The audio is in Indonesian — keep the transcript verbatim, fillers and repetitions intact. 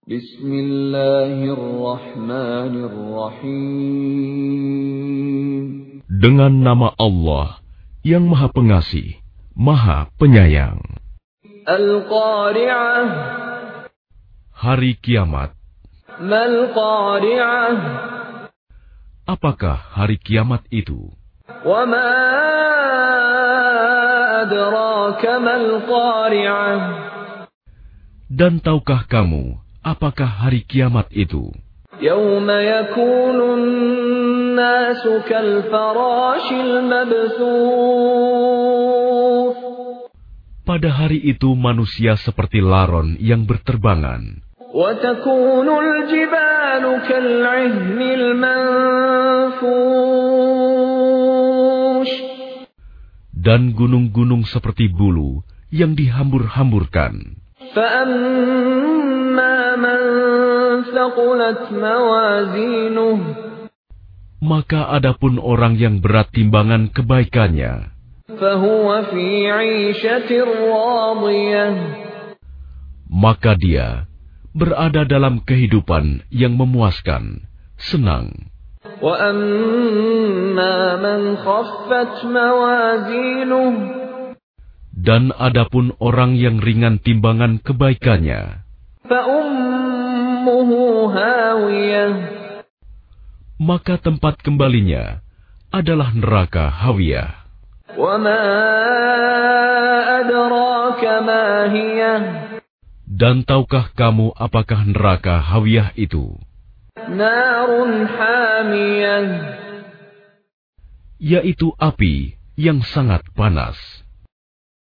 Bismillahirrahmanirrahim. Dengan nama Allah yang Maha Pengasih, Maha Penyayang. Al-Qari'ah. Hari Kiamat. Mal-Qari'ah. Apakah hari kiamat itu? Wa ma adraka mal-Qari'ah. Dan tahukah kamu apakah hari kiamat itu? Yawma yakunun nasu kal-farashil mabthuth. Pada hari itu manusia seperti laron yang berterbangan. Wa takunul jibalu kal-'ihnil manfush. Dan gunung-gunung seperti bulu yang dihambur-hamburkan. فَأَمَّا مَنْ ثَقُلَتْ مَوَازِينُهُ. Maka adapun orang yang berat timbangan kebaikannya, فَهُوَ فِي عِيشَةٍ رَاضِيَةٍ. maka dia berada dalam kehidupan yang memuaskan, senang. وَأَمَّا مَنْ خَفَّتْ مَوَازِينُهُ. Dan adapun orang yang ringan timbangan kebaikannya, فَأُمُّهُ هَاوِيَةٌ. maka tempat kembalinya adalah neraka Hawiyah. وَمَا أَدْرَاكَ مَا هِيَهْ. Dan tahukah kamu apakah neraka Hawiyah itu? نَارٌ حَامِيَةٌ. Yaitu api yang sangat panas.